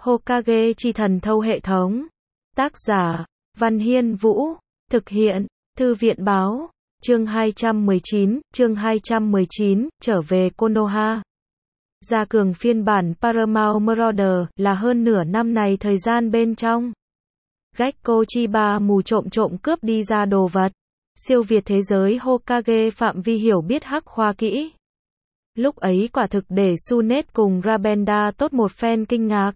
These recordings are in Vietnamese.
Hokage chi thần thâu hệ thống. Tác giả, Văn Hiên Vũ. Thực hiện, Thư viện báo. Chương 219, trở về Konoha. Gia cường phiên bản Paramount Marauder là hơn nửa năm này thời gian bên trong. Gekko Chiba mù trộm cướp đi ra đồ vật. Siêu việt thế giới Hokage phạm vi hiểu biết hắc khoa kỹ. Lúc ấy quả thực để Tsunade cùng Rabenda tốt một phen kinh ngạc.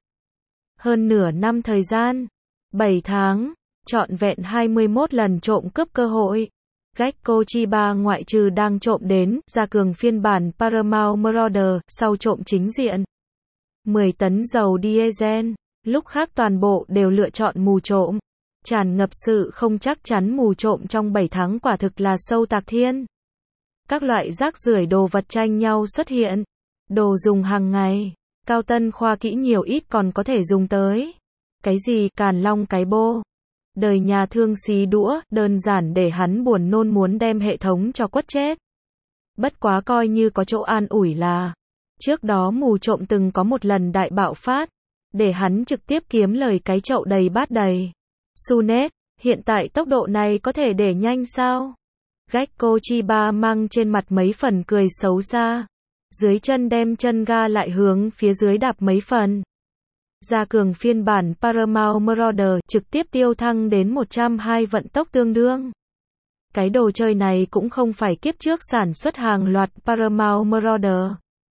Hơn nửa năm thời gian, 7 tháng, trọn vẹn 21 lần trộm cướp cơ hội. Gekko Chiba ngoại trừ đang trộm đến, gia cường phiên bản Paramount Marauder, sau trộm chính diện 10 tấn dầu diesel, lúc khác toàn bộ đều lựa chọn mù trộm. Tràn ngập sự không chắc chắn mù trộm trong 7 tháng quả thực là sâu tạc thiên. Các loại rác rưởi đồ vật tranh nhau xuất hiện. Đồ dùng hàng ngày, cao tân khoa kỹ nhiều ít còn có thể dùng tới. Cái gì càn long cái bô. Đời nhà thương xí đũa, đơn giản để hắn buồn nôn muốn đem hệ thống cho quất chết. Bất quá coi như có chỗ an ủi là, trước đó mù trộm từng có một lần đại bạo phát, để hắn trực tiếp kiếm lời cái chậu đầy bát đầy. Tsunade, hiện tại tốc độ này có thể để nhanh sao? Gekko Chiba mang trên mặt mấy phần cười xấu xa. Dưới chân đem chân ga lại hướng phía dưới đạp mấy phần. Gia cường phiên bản Paramount Marauder trực tiếp tiêu thăng đến 120 vận tốc tương đương. Cái đồ chơi này cũng không phải kiếp trước sản xuất hàng loạt Paramount Marauder,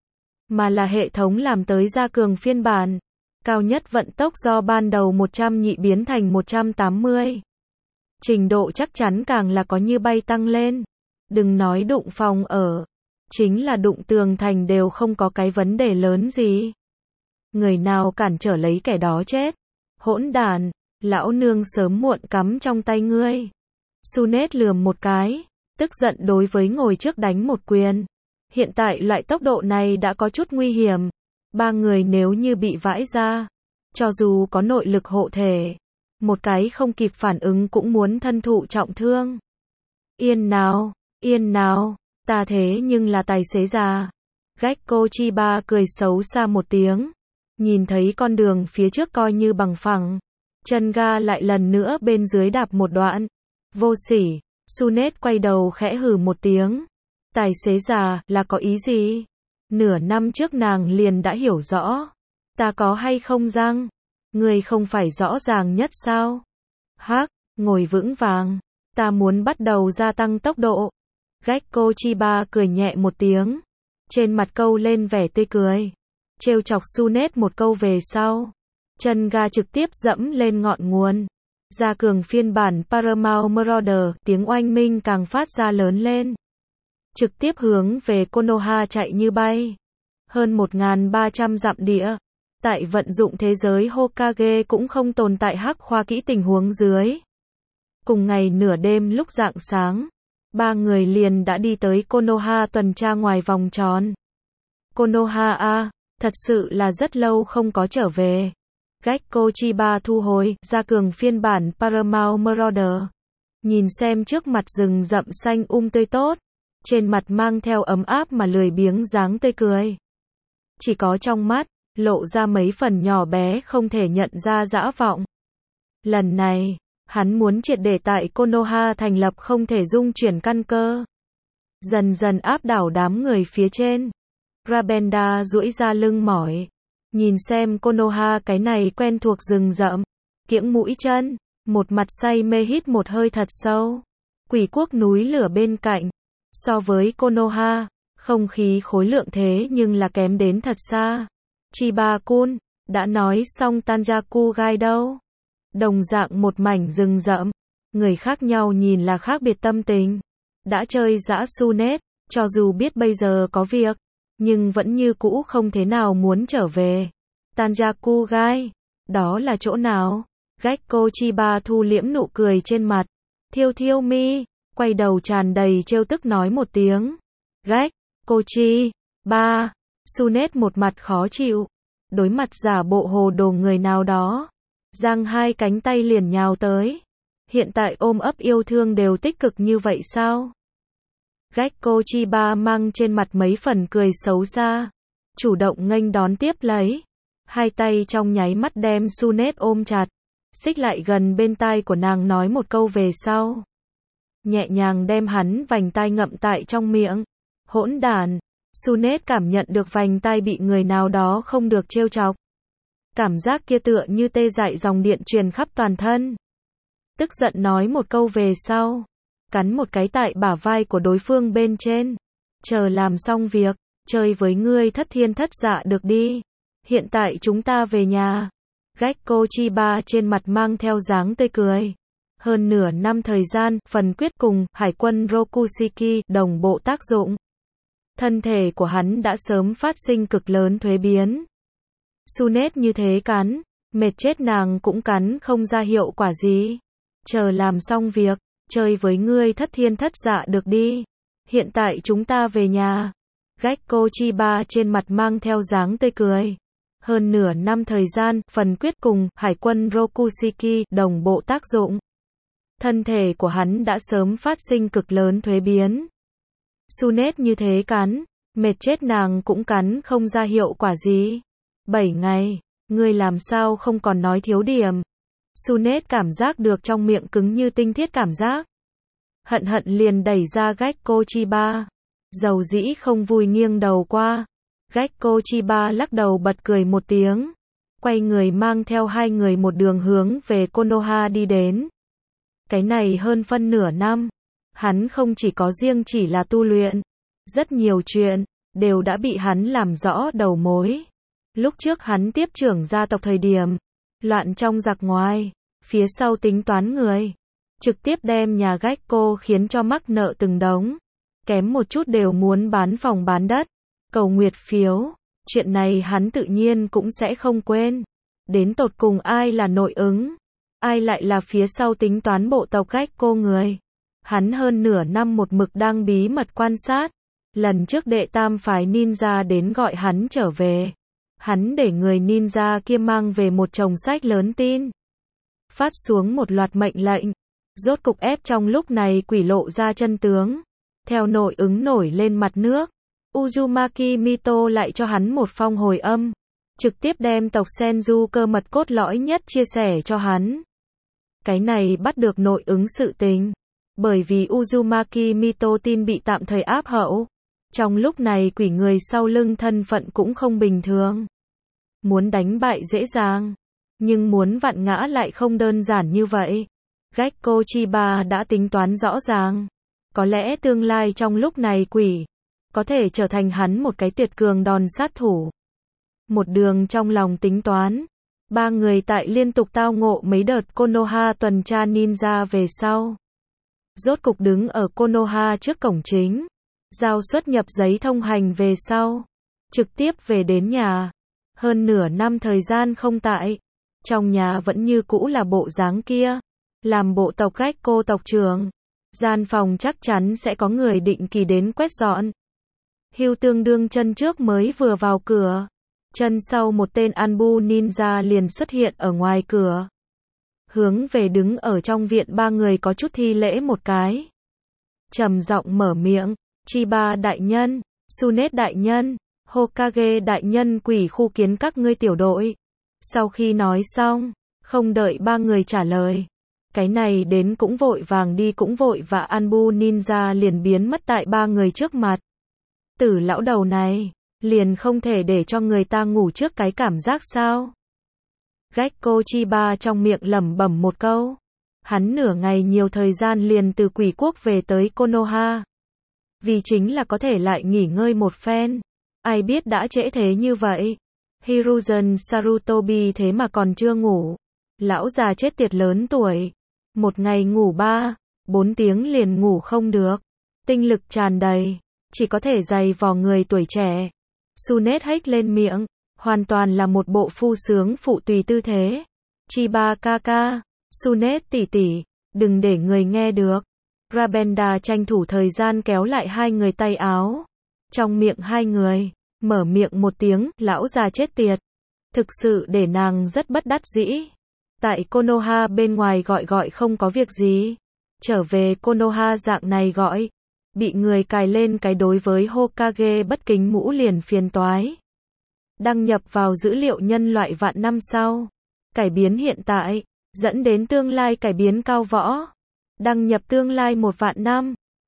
mà là hệ thống làm tới gia cường phiên bản. Cao nhất vận tốc do ban đầu 100 nhị biến thành 180. Trình độ chắc chắn càng là có như bay tăng lên. Đừng nói đụng phòng ở, chính là đụng tường thành đều không có cái vấn đề lớn gì. Người nào cản trở lấy kẻ đó chết. Hỗn đản, lão nương sớm muộn cắm trong tay ngươi. Tsunade lườm một cái, tức giận đối với ngồi trước đánh một quyền. Hiện tại loại tốc độ này đã có chút nguy hiểm. Ba người nếu như bị vãi ra, cho dù có nội lực hộ thể, một cái không kịp phản ứng cũng muốn thân thụ trọng thương. Yên nào, ta thế nhưng là tài xế già. Gekko Chiba cười xấu xa một tiếng. Nhìn thấy con đường phía trước coi như bằng phẳng. Chân ga lại lần nữa bên dưới đạp một đoạn. Vô sỉ, Tsunade quay đầu khẽ hừ một tiếng. Tài xế già là có ý gì? Nửa năm trước nàng liền đã hiểu rõ. Ta có hay không răng? Ngươi không phải rõ ràng nhất sao? Hắc, ngồi vững vàng. Ta muốn bắt đầu gia tăng tốc độ. Gekko Chiba cười nhẹ một tiếng. Trên mặt câu lên vẻ tươi cười. Trêu chọc Tsunade một câu về sau. Chân ga trực tiếp dẫm lên ngọn nguồn. Gia cường phiên bản Paramount Marauder, tiếng oanh minh càng phát ra lớn lên. Trực tiếp hướng về Konoha chạy như bay. Hơn 1.300 dặm địa. Tại vận dụng thế giới Hokage cũng không tồn tại hắc khoa kỹ tình huống dưới. Cùng ngày nửa đêm lúc rạng sáng, ba người liền đã đi tới Konoha tuần tra ngoài vòng tròn. Konoha a, thật sự là rất lâu không có trở về. Gekko Chiba thu hồi, gia cường phiên bản Paramount Marauder. Nhìn xem trước mặt rừng rậm xanh tươi tốt. Trên mặt mang theo ấm áp mà lười biếng dáng tươi cười. Chỉ có trong mắt, lộ ra mấy phần nhỏ bé không thể nhận ra dã vọng. Lần này, hắn muốn triệt để tại Konoha thành lập không thể dung chuyển căn cơ. Dần dần áp đảo đám người phía trên. Rabenda duỗi ra lưng mỏi. Nhìn xem Konoha cái này quen thuộc rừng rậm. Kiễng mũi chân, một mặt say mê hít một hơi thật sâu. Quỷ quốc núi lửa bên cạnh. So với Konoha, không khí khối lượng thế nhưng là kém đến thật xa. Chiba-kun, đã nói xong Tanjaku gai đâu. Đồng dạng một mảnh rừng rậm. Người khác nhau nhìn là khác biệt tâm tình. Đã chơi dã Tsunade, cho dù biết bây giờ có việc, nhưng vẫn như cũ không thế nào muốn trở về. Tanjaku gai, đó là chỗ nào? Gekko Chiba thu liễm nụ cười trên mặt. Thiêu mi, quay đầu tràn đầy trêu tức nói một tiếng. Gekko Chiba, Tsunade một mặt khó chịu. Đối mặt giả bộ hồ đồ người nào đó. Giang hai cánh tay liền nhào tới. Hiện tại ôm ấp yêu thương đều tích cực như vậy sao? Gekko Chiba mang trên mặt mấy phần cười xấu xa. Chủ động nghênh đón tiếp lấy. Hai tay trong nháy mắt đem Sunet ôm chặt, xích lại gần bên tai của nàng nói một câu về sau. Nhẹ nhàng đem hắn vành tai ngậm tại trong miệng. Hỗn đản. Sunet cảm nhận được vành tai bị người nào đó không được trêu chọc. Cảm giác kia tựa như tê dại dòng điện truyền khắp toàn thân. Tức giận nói một câu về sau. Cắn một cái tại bả vai của đối phương bên trên. Chờ làm xong việc, chơi với ngươi thất thiên thất dạ được đi. Hiện tại chúng ta về nhà. Gekko Chiba trên mặt mang theo dáng tươi cười. Hơn nửa năm thời gian, phần quyết cùng hải quân Rokushiki đồng bộ tác dụng. Thân thể của hắn đã sớm phát sinh cực lớn thuế biến. Sunet như thế cắn, mệt chết nàng cũng cắn không ra hiệu quả gì. Chờ làm xong việc, chơi với ngươi thất thiên thất dạ được đi. Hiện tại chúng ta về nhà. Gekko Chiba trên mặt mang theo dáng tươi cười. Hơn nửa năm thời gian, phần quyết cùng hải quân Rokushiki đồng bộ tác dụng. Thân thể của hắn đã sớm phát sinh cực lớn thuế biến. Sunet như thế cắn, mệt chết nàng cũng cắn không ra hiệu quả gì. 7 ngày, ngươi làm sao không còn nói thiếu điểm. Sunet cảm giác được trong miệng cứng như tinh thiết cảm giác. Hận hận liền đẩy ra Gekko Chiba. Dầu dĩ không vui nghiêng đầu qua. Gekko Chiba lắc đầu bật cười một tiếng. Quay người mang theo hai người một đường hướng về Konoha đi đến. Cái này hơn phân nửa năm. Hắn không chỉ có riêng chỉ là tu luyện. Rất nhiều chuyện, đều đã bị hắn làm rõ đầu mối. Lúc trước hắn tiếp trưởng gia tộc thời điểm. Loạn trong giặc ngoài. Phía sau tính toán người. Trực tiếp đem nhà Gekko khiến cho mắc nợ từng đống. Kém một chút đều muốn bán phòng bán đất. Cầu nguyệt phiếu. Chuyện này hắn tự nhiên cũng sẽ không quên. Đến tột cùng ai là nội ứng. Ai lại là phía sau tính toán bộ tộc Gekko người. Hắn hơn nửa năm một mực đang bí mật quan sát. Lần trước đệ tam phái ninja đến gọi hắn trở về. Hắn để người ninja kia mang về một chồng sách lớn tin. Phát xuống một loạt mệnh lệnh. Rốt cục ép trong lúc này quỷ lộ ra chân tướng. Theo nội ứng nổi lên mặt nước. Uzumaki Mito lại cho hắn một phong hồi âm. Trực tiếp đem tộc Senju cơ mật cốt lõi nhất chia sẻ cho hắn. Cái này bắt được nội ứng sự tình. Bởi vì Uzumaki Mito tin bị tạm thời áp hậu. Trong lúc này quỷ người sau lưng thân phận cũng không bình thường. Muốn đánh bại dễ dàng. Nhưng muốn vặn ngã lại không đơn giản như vậy. Gekko Chiba đã tính toán rõ ràng. Có lẽ tương lai trong lúc này quỷ. Có thể trở thành hắn một cái tuyệt cường đòn sát thủ. Một đường trong lòng tính toán. Ba người tại liên tục tao ngộ mấy đợt Konoha tuần tra ninja về sau. Rốt cục đứng ở Konoha trước cổng chính. Giao xuất nhập giấy thông hành về sau. Trực tiếp về đến nhà. Hơn nửa năm thời gian không tại. Trong nhà vẫn như cũ là bộ dáng kia. Làm bộ tộc Gekko tộc trưởng. Gian phòng chắc chắn sẽ có người định kỳ đến quét dọn. Hưu tương đương chân trước mới vừa vào cửa. Chân sau một tên Anbu ninja liền xuất hiện ở ngoài cửa. Hướng về đứng ở trong viện ba người có chút thi lễ một cái. Trầm giọng mở miệng. Chiba đại nhân, Sunet đại nhân, Hokage đại nhân quỷ khu kiến các ngươi tiểu đội. Sau khi nói xong, không đợi ba người trả lời. Cái này đến cũng vội vàng đi cũng vội và Anbu ninja liền biến mất tại ba người trước mặt. Tử lão đầu này, liền không thể để cho người ta ngủ trước cái cảm giác sao? Gekko Chiba trong miệng lẩm bẩm một câu. Hắn nửa ngày nhiều thời gian liền từ quỷ quốc về tới Konoha. Vì chính là có thể lại nghỉ ngơi một phen. Ai biết đã trễ thế như vậy. Hiruzen Sarutobi thế mà còn chưa ngủ. Lão già chết tiệt lớn tuổi. Một ngày ngủ 3-4 tiếng liền ngủ không được. Tinh lực tràn đầy. Chỉ có thể giày vò người tuổi trẻ. Sunet hếch lên miệng. Hoàn toàn là một bộ phu sướng phụ tùy tư thế. Chiba kaka. Sunet tỷ tỷ. Đừng để người nghe được. Rabenda tranh thủ thời gian kéo lại hai người tay áo. Trong miệng hai người. Mở miệng một tiếng. Lão già chết tiệt. Thực sự để nàng rất bất đắc dĩ. Tại Konoha bên ngoài gọi không có việc gì. Trở về Konoha dạng này gọi. Bị người cài lên cái đối với Hokage bất kính mũ liền phiền toái. Đăng nhập vào dữ liệu nhân loại vạn năm sau. Cải biến hiện tại, dẫn đến tương lai cải biến cao võ. Đăng nhập tương lai 1 vạn năm.